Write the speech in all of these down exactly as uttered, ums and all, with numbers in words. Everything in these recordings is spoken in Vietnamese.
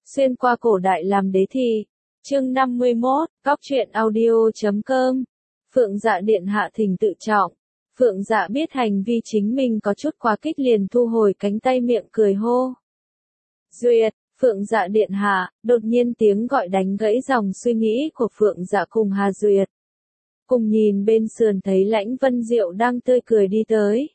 Xuyên qua cổ đại làm đế thi. Chương năm mươi mốt, Góc truyện audio chấm com. Phượng Dạ điện hạ thỉnh tự trọng. Phượng Dạ biết hành vi chính mình có chút quá kích liền thu hồi cánh tay miệng cười hô. Duyệt, Phượng Dạ điện hạ, đột nhiên tiếng gọi đánh gãy dòng suy nghĩ của Phượng Dạ cùng Hà Duyệt. Cùng nhìn bên sườn thấy Lãnh Vân Diệu đang tươi cười đi tới.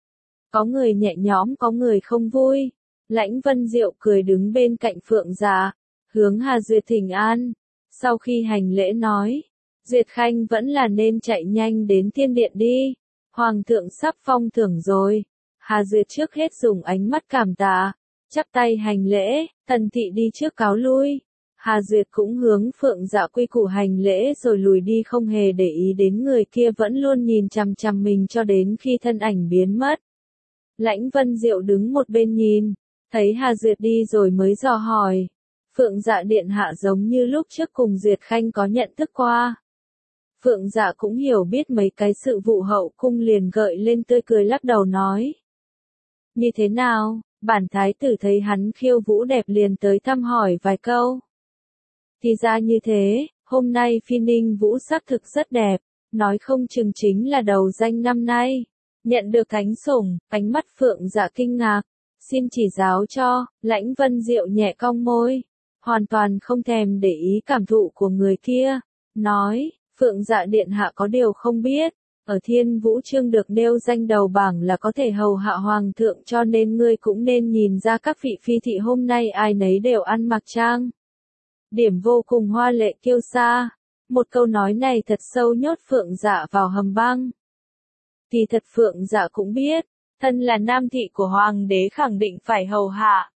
Có người nhẹ nhõm có người không vui. Lãnh Vân Diệu cười đứng bên cạnh Phượng Dạ, hướng Hà Duyệt thỉnh an. Sau khi hành lễ nói, Duyệt Khanh vẫn là nên chạy nhanh đến thiên điện đi. Hoàng thượng sắp phong thưởng rồi. Hà Duyệt trước hết dùng ánh mắt cảm tạ, chắp tay hành lễ, tần thị đi trước cáo lui. Hà Duyệt cũng hướng Phượng Dạ quy củ hành lễ rồi lùi đi, không hề để ý đến người kia vẫn luôn nhìn chằm chằm mình cho đến khi thân ảnh biến mất. Lãnh Vân Diệu đứng một bên nhìn, thấy Hà Duyệt đi rồi mới dò hỏi. Phượng Dạ điện hạ giống như lúc trước cùng Duyệt Khanh có nhận thức qua. Phượng Dạ cũng hiểu biết mấy cái sự vụ hậu cung liền gợi lên tươi cười lắc đầu nói. Như thế nào, bản thái tử thấy hắn khiêu vũ đẹp liền tới thăm hỏi vài câu. Thì ra như thế, hôm nay Phi Ninh Vũ sắc thực rất đẹp, nói không chừng chính là đầu danh năm nay. Nhận được thánh sủng, ánh mắt Phượng Dạ kinh ngạc, xin chỉ giáo cho. Lãnh Vân Diệu nhẹ cong môi, hoàn toàn không thèm để ý cảm thụ của người kia, nói, Phượng Dạ điện hạ có điều không biết, ở Thiên Vũ Chương được nêu danh đầu bảng là có thể hầu hạ hoàng thượng, cho nên ngươi cũng nên nhìn ra các vị phi thị hôm nay ai nấy đều ăn mặc trang điểm vô cùng hoa lệ kiêu sa. Một câu nói này thật sâu nhốt Phượng Dạ vào hầm băng. Thì thật Phượng Dạ cũng biết, thân là nam thị của hoàng đế khẳng định phải hầu hạ.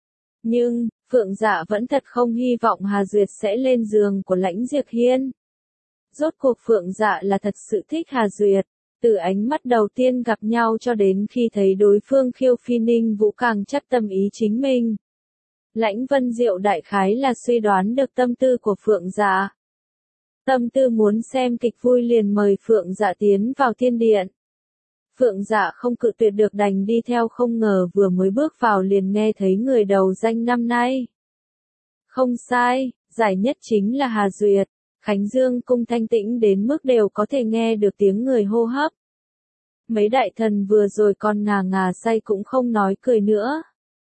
Nhưng, Phượng Dạ vẫn thật không hy vọng Hà Duyệt sẽ lên giường của Lãnh Diệp Hiên. Rốt cuộc Phượng Dạ là thật sự thích Hà Duyệt, từ ánh mắt đầu tiên gặp nhau cho đến khi thấy đối phương khiêu Phi Ninh Vũ càng chắc tâm ý chính mình. Lãnh Vân Diệu đại khái là suy đoán được tâm tư của Phượng Dạ. Tâm tư muốn xem kịch vui liền mời Phượng Dạ tiến vào thiên điện. Phượng Dạ không cự tuyệt được đành đi theo, không ngờ vừa mới bước vào liền nghe thấy người đầu danh năm nay. Không sai, giải nhất chính là Hà Duyệt. Khánh Dương cung thanh tĩnh đến mức đều có thể nghe được tiếng người hô hấp. Mấy đại thần vừa rồi còn ngà ngà say cũng không nói cười nữa.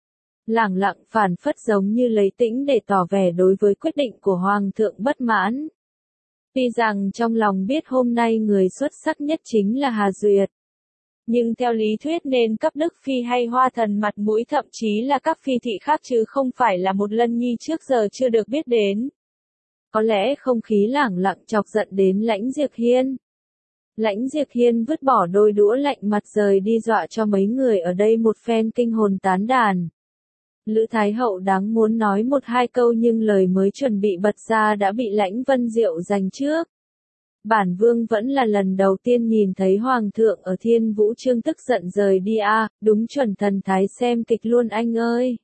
Lẳng lặng phản phất giống như lấy tĩnh để tỏ vẻ đối với quyết định của Hoàng thượng bất mãn. Tuy rằng trong lòng biết hôm nay người xuất sắc nhất chính là Hà Duyệt. Nhưng theo lý thuyết nên cấp Đức Phi hay Hoa Thần mặt mũi, thậm chí là các phi thị khác chứ không phải là một Lân Nhi trước giờ chưa được biết đến. Có lẽ không khí lẳng lặng chọc giận đến Lãnh Diệp Hiên. Lãnh Diệp Hiên vứt bỏ đôi đũa lạnh mặt rời đi, dọa cho mấy người ở đây một phen kinh hồn tán đàn. Lữ Thái Hậu đáng muốn nói một hai câu nhưng lời mới chuẩn bị bật ra đã bị Lãnh Vân Diệu giành trước. Bản vương vẫn là lần đầu tiên nhìn thấy Hoàng thượng ở Thiên Vũ Chương tức giận rời đi a, à, đúng chuẩn thần thái xem kịch luôn anh ơi.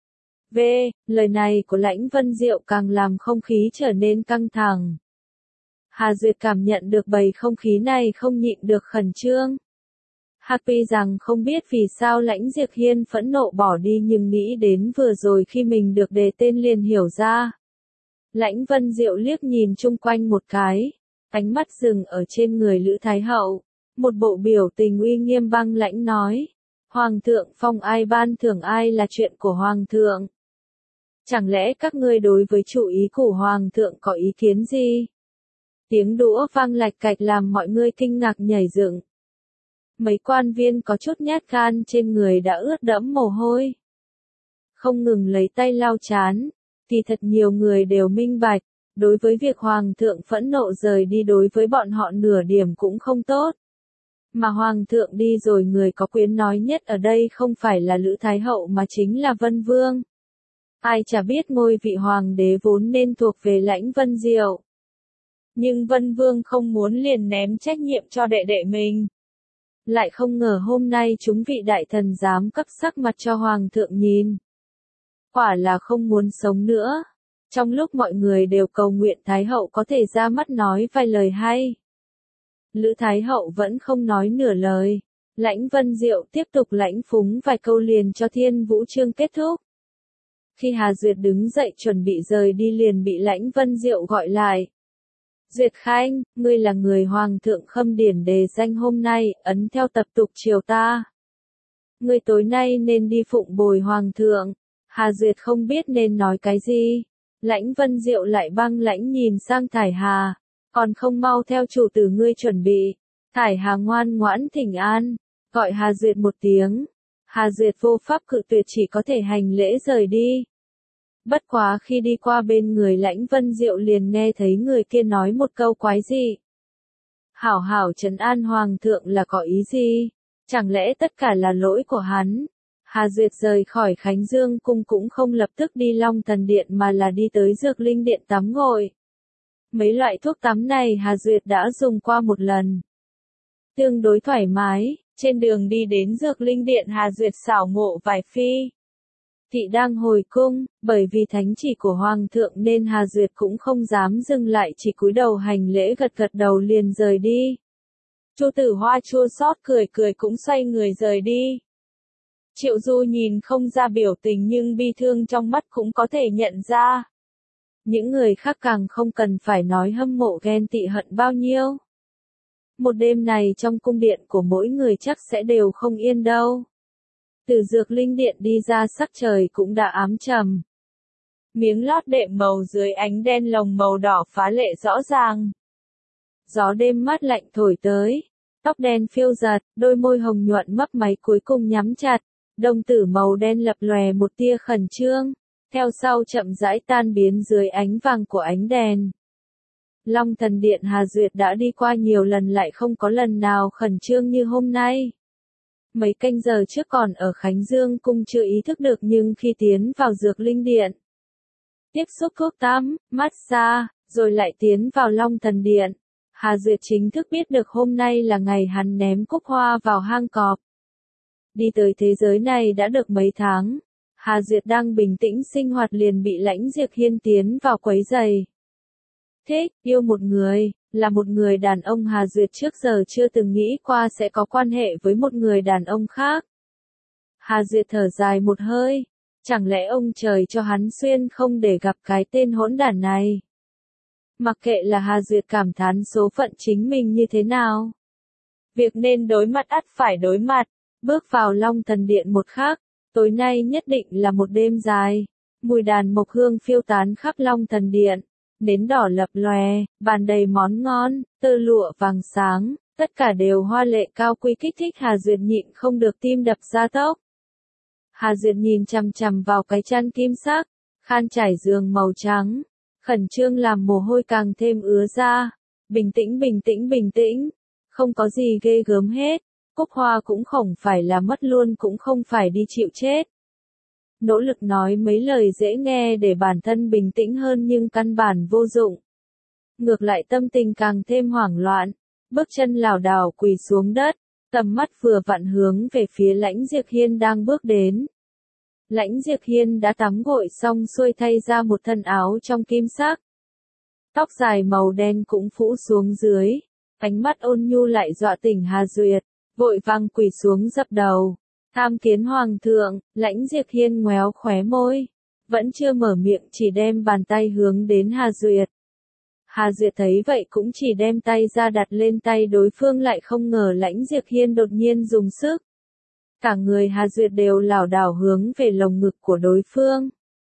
V, lời này của Lãnh Vân Diệu càng làm không khí trở nên căng thẳng. Hà Duyệt cảm nhận được bầu không khí này không nhịn được khẩn trương. Happy rằng không biết vì sao Lãnh Diệp Hiên phẫn nộ bỏ đi, nhưng nghĩ đến vừa rồi khi mình được đề tên liền hiểu ra. Lãnh Vân Diệu liếc nhìn chung quanh một cái, ánh mắt dừng ở trên người Lữ Thái Hậu, một bộ biểu tình uy nghiêm băng lãnh nói. Hoàng thượng phong ai ban thưởng ai là chuyện của Hoàng thượng. Chẳng lẽ các ngươi đối với chủ ý của Hoàng thượng có ý kiến gì? Tiếng đũa vang lạch cạch làm mọi người kinh ngạc nhảy dựng. Mấy quan viên có chút nhát gan trên người đã ướt đẫm mồ hôi. Không ngừng lấy tay lau chán, thì thật nhiều người đều minh bạch, đối với việc Hoàng thượng phẫn nộ rời đi đối với bọn họ nửa điểm cũng không tốt. Mà Hoàng thượng đi rồi người có quyền nói nhất ở đây không phải là Lữ Thái Hậu mà chính là Vân Vương. Ai chả biết ngôi vị Hoàng đế vốn nên thuộc về Lãnh Vân Diệu. Nhưng Vân Vương không muốn liền ném trách nhiệm cho đệ đệ mình. Lại không ngờ hôm nay chúng vị đại thần dám cấp sắc mặt cho Hoàng thượng nhìn. Quả là không muốn sống nữa. Trong lúc mọi người đều cầu nguyện Thái Hậu có thể ra mắt nói vài lời hay. Lữ Thái Hậu vẫn không nói nửa lời. Lãnh Vân Diệu tiếp tục lãnh phúng vài câu liền cho Thiên Vũ Chương kết thúc. Khi Hà Duyệt đứng dậy chuẩn bị rời đi liền bị Lãnh Vân Diệu gọi lại. Duyệt Khanh, ngươi là người Hoàng thượng Khâm Điển đề danh hôm nay, ấn theo tập tục triều ta. Ngươi tối nay nên đi phụng bồi Hoàng thượng. Hà Duyệt không biết nên nói cái gì. Lãnh Vân Diệu lại băng lãnh nhìn sang Thải Hà. Còn không mau theo chủ tử ngươi chuẩn bị. Thải Hà ngoan ngoãn thỉnh an. Gọi Hà Duyệt một tiếng. Hà Duyệt vô pháp cự tuyệt chỉ có thể hành lễ rời đi. Bất quá khi đi qua bên người Lãnh Vân Diệu liền nghe thấy người kia nói một câu quái dị. Hảo hảo trấn an Hoàng thượng là có ý gì? Chẳng lẽ tất cả là lỗi của hắn? Hà Duyệt rời khỏi Khánh Dương cung cũng không lập tức đi Long Thần Điện mà là đi tới Dược Linh Điện tắm gội. Mấy loại thuốc tắm này Hà Duyệt đã dùng qua một lần. Tương đối thoải mái, trên đường đi đến Dược Linh Điện Hà Duyệt xảo ngộ vài phi. Thị đang hồi cung, bởi vì thánh chỉ của Hoàng thượng nên Hà Duyệt cũng không dám dừng lại chỉ cúi đầu hành lễ gật gật đầu liền rời đi. Chu Tử Hoa chua xót cười cười cũng xoay người rời đi. Triệu Du nhìn không ra biểu tình nhưng bi thương trong mắt cũng có thể nhận ra. Những người khác càng không cần phải nói hâm mộ ghen tị hận bao nhiêu. Một đêm này trong cung điện của mỗi người chắc sẽ đều không yên đâu. Từ Dược Linh Điện đi ra sắc trời cũng đã ám trầm. Miếng lót đệm màu dưới ánh đen lồng màu đỏ phá lệ rõ ràng. Gió đêm mát lạnh thổi tới, tóc đen phiêu giật, đôi môi hồng nhuận mấp máy cuối cùng nhắm chặt, đồng tử màu đen lập lòe một tia khẩn trương, theo sau chậm rãi tan biến dưới ánh vàng của ánh đèn. Long Thần Điện Hà Duyệt đã đi qua nhiều lần lại không có lần nào khẩn trương như hôm nay. Mấy canh giờ trước còn ở Khánh Dương cung chưa ý thức được nhưng khi tiến vào Dược Linh Điện, tiếp xúc thuốc tắm, massage, rồi lại tiến vào Long Thần Điện, Hà Duyệt chính thức biết được hôm nay là ngày hắn ném cúc hoa vào hang cọp. Đi tới thế giới này đã được mấy tháng, Hà Duyệt đang bình tĩnh sinh hoạt liền bị Lãnh Diệp Hiên tiến vào quấy rầy. Thích, yêu một người, là một người đàn ông Hà Duyệt trước giờ chưa từng nghĩ qua sẽ có quan hệ với một người đàn ông khác. Hà Duyệt thở dài một hơi, chẳng lẽ ông trời cho hắn xuyên không để gặp cái tên hỗn đản này. Mặc kệ là Hà Duyệt cảm thán số phận chính mình như thế nào. Việc nên đối mặt ắt phải đối mặt, bước vào Long Thần Điện một khắc, tối nay nhất định là một đêm dài. Mùi đàn mộc hương phiêu tán khắp Long Thần Điện. Nến đỏ lập lòe, bàn đầy món ngon, tơ lụa vàng sáng, tất cả đều hoa lệ cao quý kích thích Hà Duyệt nhịn không được tim đập ra tốc. Hà Duyệt nhìn chằm chằm vào cái chăn kim sắc, khăn trải giường màu trắng, khẩn trương làm mồ hôi càng thêm ứa ra. Bình tĩnh bình tĩnh bình tĩnh, không có gì ghê gớm hết, cúc hoa cũng không phải là mất luôn cũng không phải đi chịu chết. Nỗ lực nói mấy lời dễ nghe để bản thân bình tĩnh hơn nhưng căn bản vô dụng. Ngược lại tâm tình càng thêm hoảng loạn, bước chân lảo đảo quỳ xuống đất, tầm mắt vừa vặn hướng về phía Lãnh Diệp Hiên đang bước đến. Lãnh Diệp Hiên đã tắm gội xong xuôi thay ra một thân áo trong kim sắc. Tóc dài màu đen cũng phủ xuống dưới, ánh mắt ôn nhu lại dọa tỉnh Hà Duyệt, vội vàng quỳ xuống dập đầu. Tham kiến Hoàng thượng, Lãnh Diệp Hiên ngoéo khóe môi, vẫn chưa mở miệng chỉ đem bàn tay hướng đến Hà Duyệt. Hà Duyệt thấy vậy cũng chỉ đem tay ra đặt lên tay đối phương lại không ngờ Lãnh Diệp Hiên đột nhiên dùng sức. Cả người Hà Duyệt đều lảo đảo hướng về lồng ngực của đối phương.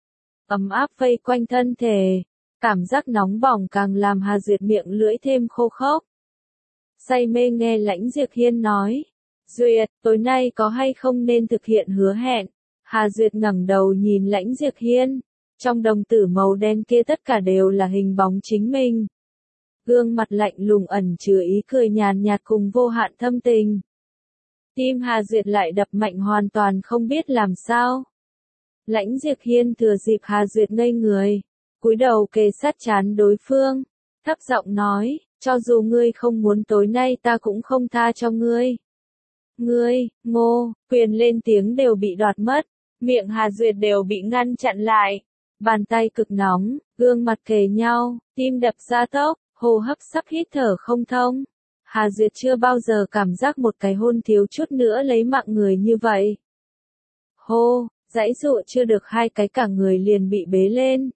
Ấm áp vây quanh thân thể, cảm giác nóng bỏng càng làm Hà Duyệt miệng lưỡi thêm khô khốc. Say mê nghe Lãnh Diệp Hiên nói. Duyệt, tối nay có hay không nên thực hiện hứa hẹn? Hà Duyệt ngẩng đầu nhìn Lãnh Diệp Hiên, trong đồng tử màu đen kia tất cả đều là hình bóng chính mình. Gương mặt lạnh lùng ẩn chứa ý cười nhàn nhạt cùng vô hạn thâm tình. Tim Hà Duyệt lại đập mạnh hoàn toàn không biết làm sao. Lãnh Diệp Hiên thừa dịp Hà Duyệt ngây người, cúi đầu kề sát trán đối phương, thấp giọng nói, cho dù ngươi không muốn tối nay ta cũng không tha cho ngươi. Ngươi, ngô, quyền lên tiếng đều bị đoạt mất, miệng Hà Duyệt đều bị ngăn chặn lại. Bàn tay cực nóng, gương mặt kề nhau, tim đập ra tốc, hô hấp sắp hít thở không thông. Hà Duyệt chưa bao giờ cảm giác một cái hôn thiếu chút nữa lấy mạng người như vậy. Hô, Giãy giụa chưa được hai cái cả người liền bị bế lên.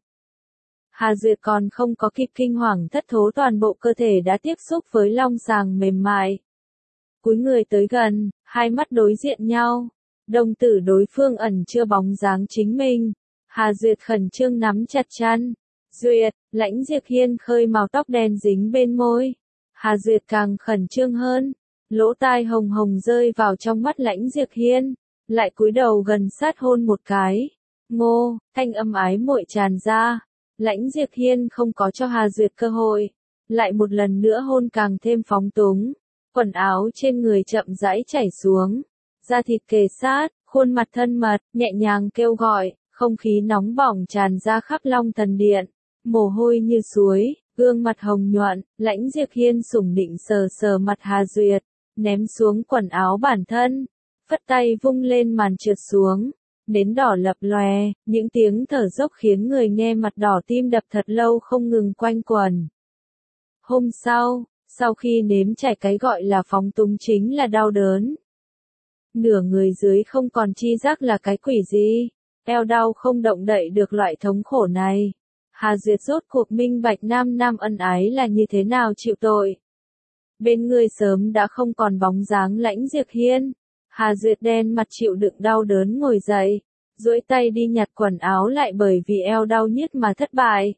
Hà Duyệt còn không có kịp kinh hoàng thất thố, toàn bộ cơ thể đã tiếp xúc với long sàng mềm mại. Cúi người tới gần, hai mắt đối diện nhau. Đồng tử đối phương ẩn chưa bóng dáng chính mình. Hà Duyệt khẩn trương nắm chặt chăn. Duyệt, Lãnh Diệp Hiên khơi màu tóc đen dính bên môi. Hà Duyệt càng khẩn trương hơn. Lỗ tai hồng hồng rơi vào trong mắt Lãnh Diệp Hiên. Lại cúi đầu gần sát hôn một cái. Ngô, thanh âm ái muội tràn ra. Lãnh Diệp Hiên không có cho Hà Duyệt cơ hội. Lại một lần nữa hôn càng thêm phóng túng. Quần áo trên người chậm rãi chảy xuống. Da thịt kề sát, khuôn mặt thân mật, nhẹ nhàng kêu gọi, không khí nóng bỏng tràn ra khắp Long Thần Điện. Mồ hôi như suối, gương mặt hồng nhuận, Lãnh Diệp Hiên sủng nịnh sờ sờ mặt Hà Duyệt, ném xuống quần áo bản thân, phất tay vung lên màn trượt xuống, nến đỏ lập lòe, những tiếng thở dốc khiến người nghe mặt đỏ tim đập thật lâu không ngừng quanh quẩn. Hôm sau, sau khi nếm trải cái gọi là phóng túng chính là đau đớn. Nửa người dưới không còn chi giác là cái quỷ gì, eo đau không động đậy được loại thống khổ này. Hà Duyệt rốt cuộc minh bạch nam nam ân ái là như thế nào chịu tội. Bên người sớm đã không còn bóng dáng Lãnh Diệp Hiên. Hà Duyệt đen mặt chịu đựng đau đớn ngồi dậy, duỗi tay đi nhặt quần áo lại bởi vì eo đau nhức mà thất bại.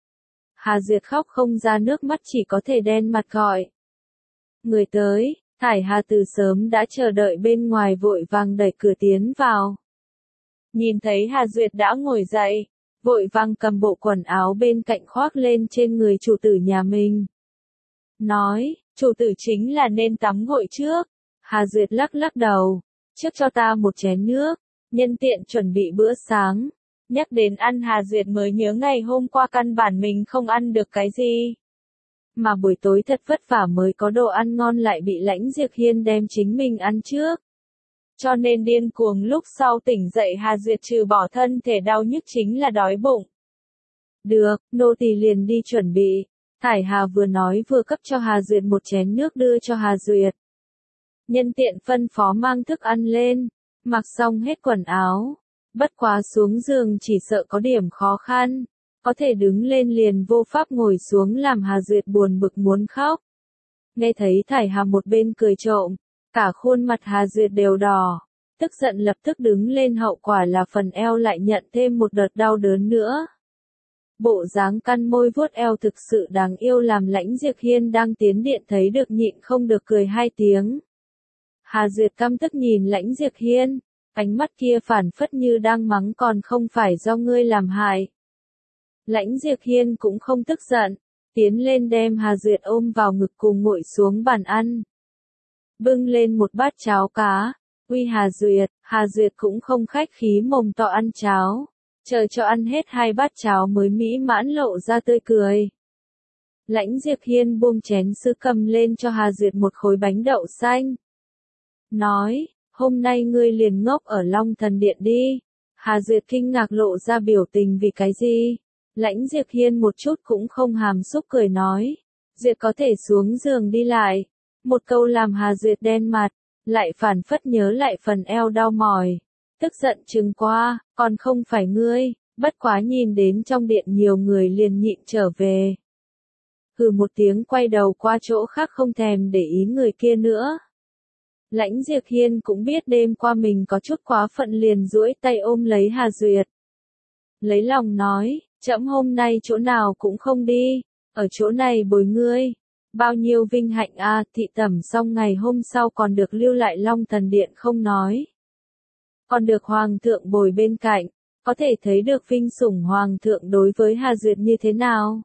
Hà Duyệt khóc không ra nước mắt, chỉ có thể đen mặt gọi. Người tới, Thải Hà từ sớm đã chờ đợi bên ngoài vội vàng đẩy cửa tiến vào. Nhìn thấy Hà Duyệt đã ngồi dậy, vội vàng cầm bộ quần áo bên cạnh khoác lên trên người chủ tử nhà mình. Nói, chủ tử chính là nên tắm gội trước. Hà Duyệt lắc lắc đầu, trước cho ta một chén nước, nhân tiện chuẩn bị bữa sáng. Nhắc đến ăn Hà Duyệt mới nhớ ngày hôm qua căn bản mình không ăn được cái gì. Mà buổi tối thật vất vả mới có đồ ăn ngon lại bị Lãnh Diệp Hiên đem chính mình ăn trước. Cho nên điên cuồng lúc sau tỉnh dậy Hà Duyệt trừ bỏ thân thể đau nhức chính là đói bụng. Được, nô tỳ liền đi chuẩn bị. Thải Hà vừa nói vừa cấp cho Hà Duyệt một chén nước đưa cho Hà Duyệt. Nhân tiện phân phó mang thức ăn lên, mặc xong hết quần áo. Bất quá xuống giường chỉ sợ có điểm khó khăn, có thể đứng lên liền vô pháp ngồi xuống làm Hà Duyệt buồn bực muốn khóc. Nghe thấy Thải Hà một bên cười trộm, cả khuôn mặt Hà Duyệt đều đỏ, tức giận lập tức đứng lên, hậu quả là phần eo lại nhận thêm một đợt đau đớn nữa. Bộ dáng căn môi vuốt eo thực sự đáng yêu làm Lãnh Diệp Hiên đang tiến điện thấy được nhịn không được cười hai tiếng. Hà Duyệt căm tức nhìn Lãnh Diệp Hiên, ánh mắt kia phản phất như đang mắng còn không phải do ngươi làm hại. Lãnh Diệp Hiên cũng không tức giận, tiến lên đem Hà Duyệt ôm vào ngực cùng ngồi xuống bàn ăn. Bưng lên một bát cháo cá, uy Hà Duyệt, Hà Duyệt cũng không khách khí mồm to ăn cháo, chờ cho ăn hết hai bát cháo mới mỹ mãn lộ ra tươi cười. Lãnh Diệp Hiên buông chén sứ cầm lên cho Hà Duyệt một khối bánh đậu xanh. Nói, hôm nay ngươi liền ngốc ở Long Thần Điện đi. Hà Duyệt kinh ngạc lộ ra biểu tình vì cái gì? Lãnh Diệp Hiên một chút cũng không hàm xúc cười nói. Duyệt có thể xuống giường đi lại. Một câu làm Hà Duyệt đen mặt, lại phản phất nhớ lại phần eo đau mỏi. Tức giận trừng qua, còn không phải ngươi, bất quá nhìn đến trong điện nhiều người liền nhịn trở về. Hừ một tiếng quay đầu qua chỗ khác không thèm để ý người kia nữa. Lãnh Diệp Hiên cũng biết đêm qua mình có chút quá phận liền duỗi tay ôm lấy Hà Duyệt. Lấy lòng nói, trẫm hôm nay chỗ nào cũng không đi, ở chỗ này bồi ngươi. Bao nhiêu vinh hạnh a, à, thị tẩm xong ngày hôm sau còn được lưu lại Long Thần Điện không nói. Còn được Hoàng thượng bồi bên cạnh, có thể thấy được vinh sủng Hoàng thượng đối với Hà Duyệt như thế nào.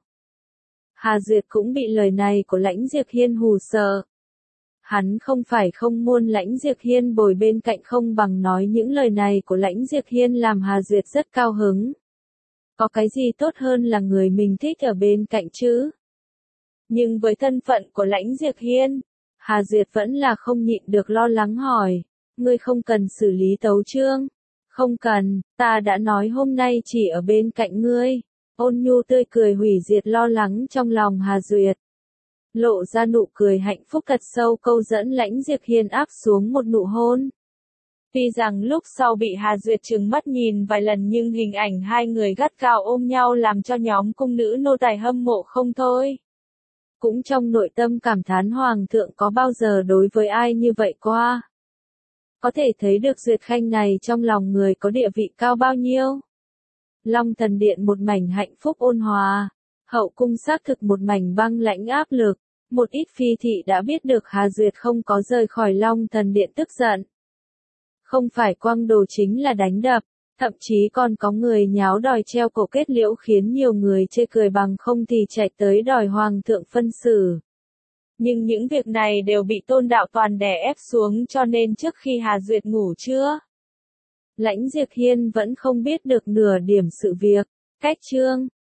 Hà Duyệt cũng bị lời này của Lãnh Diệp Hiên hù sợ. Hắn không phải không muốn Lãnh Diệp Hiên bồi bên cạnh, không bằng nói những lời này của Lãnh Diệp Hiên làm Hà Duyệt rất cao hứng. Có cái gì tốt hơn là người mình thích ở bên cạnh chứ? Nhưng với thân phận của Lãnh Diệp Hiên, Hà Duyệt vẫn là không nhịn được lo lắng hỏi, ngươi không cần xử lý tấu chương. Không cần, ta đã nói hôm nay chỉ ở bên cạnh ngươi. Ôn nhu tươi cười hủy diệt lo lắng trong lòng Hà Duyệt. Lộ ra nụ cười hạnh phúc thật sâu câu dẫn Lãnh Diệp Hiên áp xuống một nụ hôn. Tuy rằng lúc sau bị Hà Duyệt trừng mắt nhìn vài lần nhưng hình ảnh hai người gắt gao ôm nhau làm cho nhóm cung nữ nô tài hâm mộ không thôi. Cũng trong nội tâm cảm thán Hoàng thượng có bao giờ đối với ai như vậy qua. Có thể thấy được Duyệt Khanh này trong lòng người có địa vị cao bao nhiêu. Long Thần Điện một mảnh hạnh phúc ôn hòa, hậu cung xác thực một mảnh băng lãnh áp lực. Một ít phi thị đã biết được Hà Duyệt không có rời khỏi Long Thần Điện tức giận. Không phải quăng đồ chính là đánh đập, thậm chí còn có người nháo đòi treo cổ kết liễu khiến nhiều người chê cười bằng không thì chạy tới đòi Hoàng thượng phân xử. Nhưng những việc này đều bị Tôn Đạo Toàn đè ép xuống cho nên trước khi Hà Duyệt ngủ trưa, Lãnh Diệp Hiên vẫn không biết được nửa điểm sự việc. Cách chương